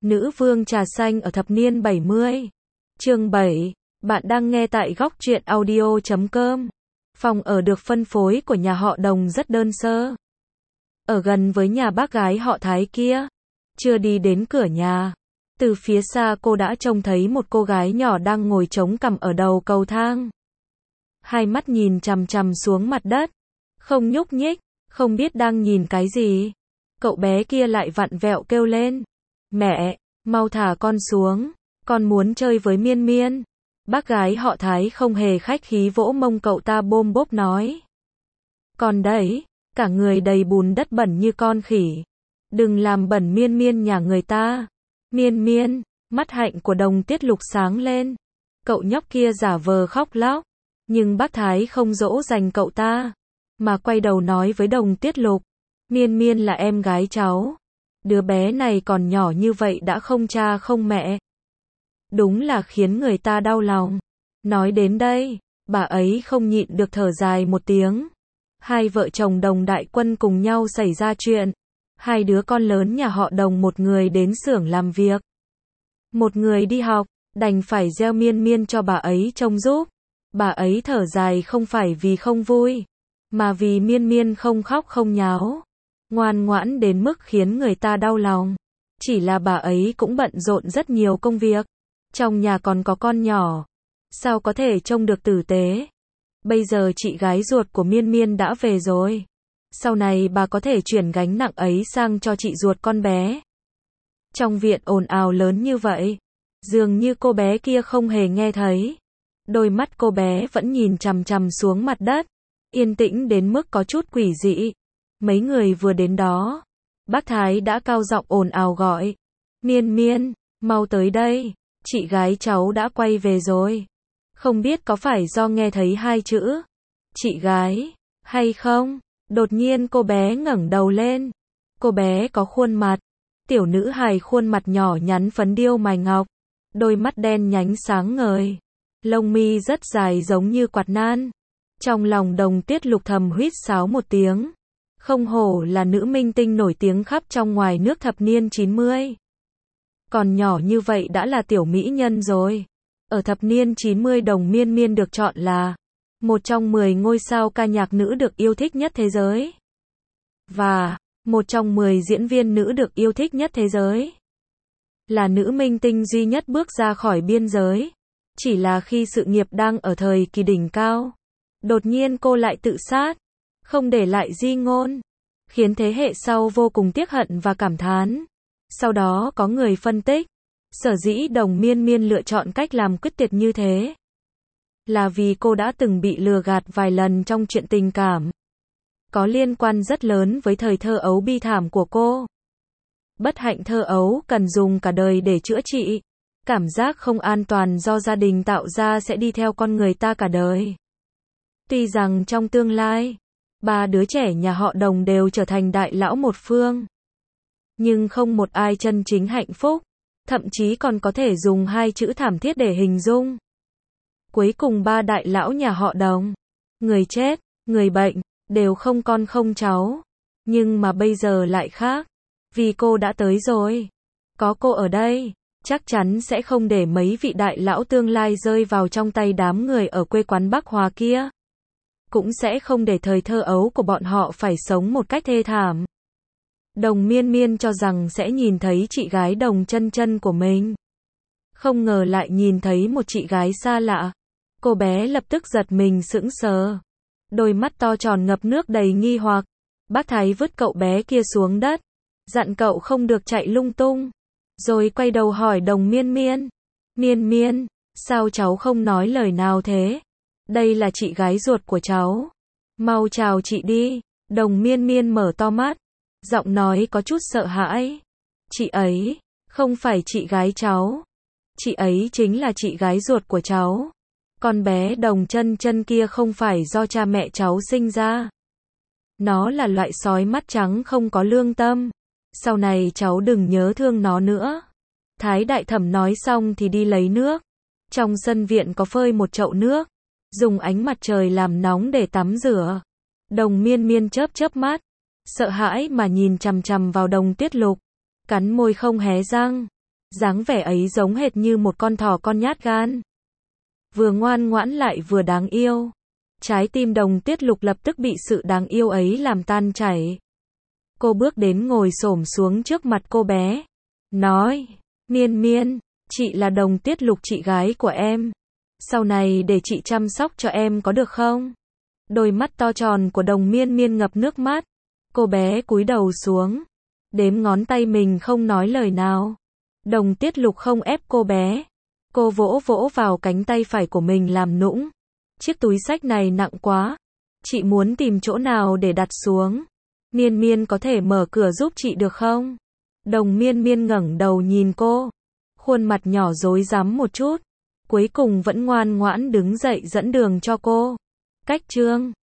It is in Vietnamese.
Nữ vương trà xanh ở thập niên 70. Chương 7. Bạn đang nghe tại góc truyện audio.com. Phòng ở được phân phối của nhà họ Đồng rất đơn sơ. Ở gần với nhà bác gái họ Thái kia. Chưa đi đến cửa nhà, từ phía xa cô đã trông thấy một cô gái nhỏ đang ngồi chống cằm ở đầu cầu thang. Hai mắt nhìn chằm chằm xuống mặt đất, không nhúc nhích, không biết đang nhìn cái gì. Cậu bé kia lại vặn vẹo kêu lên: "Mẹ, mau thả con xuống, con muốn chơi với Miên Miên." Bác gái họ Thái không hề khách khí vỗ mông cậu ta bôm bốp nói: "Con đấy, cả người đầy bùn đất bẩn như con khỉ. Đừng làm bẩn Miên Miên nhà người ta." Miên Miên, mắt hạnh của Đồng Tiết Lục sáng lên. Cậu nhóc kia giả vờ khóc lóc, nhưng bác Thái không dỗ dành cậu ta, mà quay đầu nói với Đồng Tiết Lục: "Miên Miên là em gái cháu. Đứa bé này còn nhỏ như vậy đã không cha không mẹ. Đúng là khiến người ta đau lòng." Nói đến đây, bà ấy không nhịn được thở dài một tiếng. Hai vợ chồng Đồng Đại Quân cùng nhau xảy ra chuyện. Hai đứa con lớn nhà họ Đồng, một người đến xưởng làm việc, một người đi học, đành phải gieo Miên Miên cho bà ấy trông giúp. Bà ấy thở dài không phải vì không vui, mà vì Miên Miên không khóc không nháo, ngoan ngoãn đến mức khiến người ta đau lòng. Chỉ là bà ấy cũng bận rộn rất nhiều công việc. Trong nhà còn có con nhỏ, sao có thể trông được tử tế. Bây giờ chị gái ruột của Miên Miên đã về rồi. Sau này bà có thể chuyển gánh nặng ấy sang cho chị ruột con bé. Trong viện ồn ào lớn như vậy, dường như cô bé kia không hề nghe thấy. Đôi mắt cô bé vẫn nhìn chằm chằm xuống mặt đất, yên tĩnh đến mức có chút quỷ dị. Mấy người vừa đến đó, bác Thái đã cao giọng ồn ào gọi: "Miên Miên, mau tới đây, chị gái cháu đã quay về rồi." Không biết có phải do nghe thấy hai chữ chị gái hay không, đột nhiên cô bé ngẩng đầu lên. Cô bé có khuôn mặt tiểu nữ hài, khuôn mặt nhỏ nhắn phấn điêu mài ngọc, đôi mắt đen nhánh sáng ngời, lông mi rất dài giống như quạt nan. Trong lòng Đồng Tiết Lục thầm huýt sáo một tiếng. Không hổ là nữ minh tinh nổi tiếng khắp trong ngoài nước thập niên 90. Còn nhỏ như vậy đã là tiểu mỹ nhân rồi. Ở thập niên 90, Đồng Miên Miên được chọn là một trong 10 ngôi sao ca nhạc nữ được yêu thích nhất thế giới, và một trong 10 diễn viên nữ được yêu thích nhất thế giới. Là nữ minh tinh duy nhất bước ra khỏi biên giới. Chỉ là khi sự nghiệp đang ở thời kỳ đỉnh cao, đột nhiên cô lại tự sát, không để lại di ngôn, khiến thế hệ sau vô cùng tiếc hận và cảm thán. Sau đó có người phân tích, sở dĩ Đồng Miên Miên lựa chọn cách làm quyết tuyệt như thế, là vì cô đã từng bị lừa gạt vài lần trong chuyện tình cảm. Có liên quan rất lớn với thời thơ ấu bi thảm của cô. Bất hạnh thơ ấu cần dùng cả đời để chữa trị. Cảm giác không an toàn do gia đình tạo ra sẽ đi theo con người ta cả đời. Tuy rằng trong tương lai, ba đứa trẻ nhà họ Đồng đều trở thành đại lão một phương, nhưng không một ai chân chính hạnh phúc. Thậm chí còn có thể dùng hai chữ thảm thiết để hình dung. Cuối cùng ba đại lão nhà họ Đồng, người chết, người bệnh, đều không con không cháu. Nhưng mà bây giờ lại khác. Vì cô đã tới rồi. Có cô ở đây, chắc chắn sẽ không để mấy vị đại lão tương lai rơi vào trong tay đám người ở quê quán Bắc Hòa kia. Cũng sẽ không để thời thơ ấu của bọn họ phải sống một cách thê thảm. Đồng Miên Miên cho rằng sẽ nhìn thấy chị gái Đồng Chân Chân của mình. Không ngờ lại nhìn thấy một chị gái xa lạ. Cô bé lập tức giật mình sững sờ. Đôi mắt to tròn ngập nước đầy nghi hoặc. Bác Thái vứt cậu bé kia xuống đất, dặn cậu không được chạy lung tung. Rồi quay đầu hỏi Đồng Miên Miên: "Miên Miên, sao cháu không nói lời nào thế? Đây là chị gái ruột của cháu. Mau chào chị đi." Đồng Miên Miên mở to mắt, giọng nói có chút sợ hãi: "Chị ấy không phải chị gái cháu. Chị ấy chính là chị gái ruột của cháu. Con bé Đồng Chân Chân kia không phải do cha mẹ cháu sinh ra. Nó là loại sói mắt trắng không có lương tâm. Sau này cháu đừng nhớ thương nó nữa." Thái đại thẩm nói xong thì đi lấy nước. Trong sân viện có phơi một chậu nước, dùng ánh mặt trời làm nóng để tắm rửa. Đồng Miên Miên chớp chớp mắt, sợ hãi mà nhìn chằm chằm vào Đồng Tiết Lục, cắn môi không hé răng. Dáng vẻ ấy giống hệt như một con thỏ con nhát gan. Vừa ngoan ngoãn lại vừa đáng yêu. Trái tim Đồng Tiết Lục lập tức bị sự đáng yêu ấy làm tan chảy. Cô bước đến ngồi xổm xuống trước mặt cô bé. Nói, Miên Miên, chị là Đồng Tiết Lục, chị gái của em. Sau này để chị chăm sóc cho em có được không? Đôi mắt to tròn của Đồng Miên Miên ngập nước mắt. Cô bé cúi đầu xuống, đếm ngón tay mình không nói lời nào. Đồng Tiết Lục không ép cô bé. Cô vỗ vỗ vào cánh tay phải của mình làm nũng. Chiếc túi xách này nặng quá. Chị muốn tìm chỗ nào để đặt xuống. Miên Miên có thể mở cửa giúp chị được không? Đồng Miên Miên ngẩng đầu nhìn cô. Khuôn mặt nhỏ rối rắm một chút. Cuối cùng vẫn ngoan ngoãn đứng dậy dẫn đường cho cô. Cách chương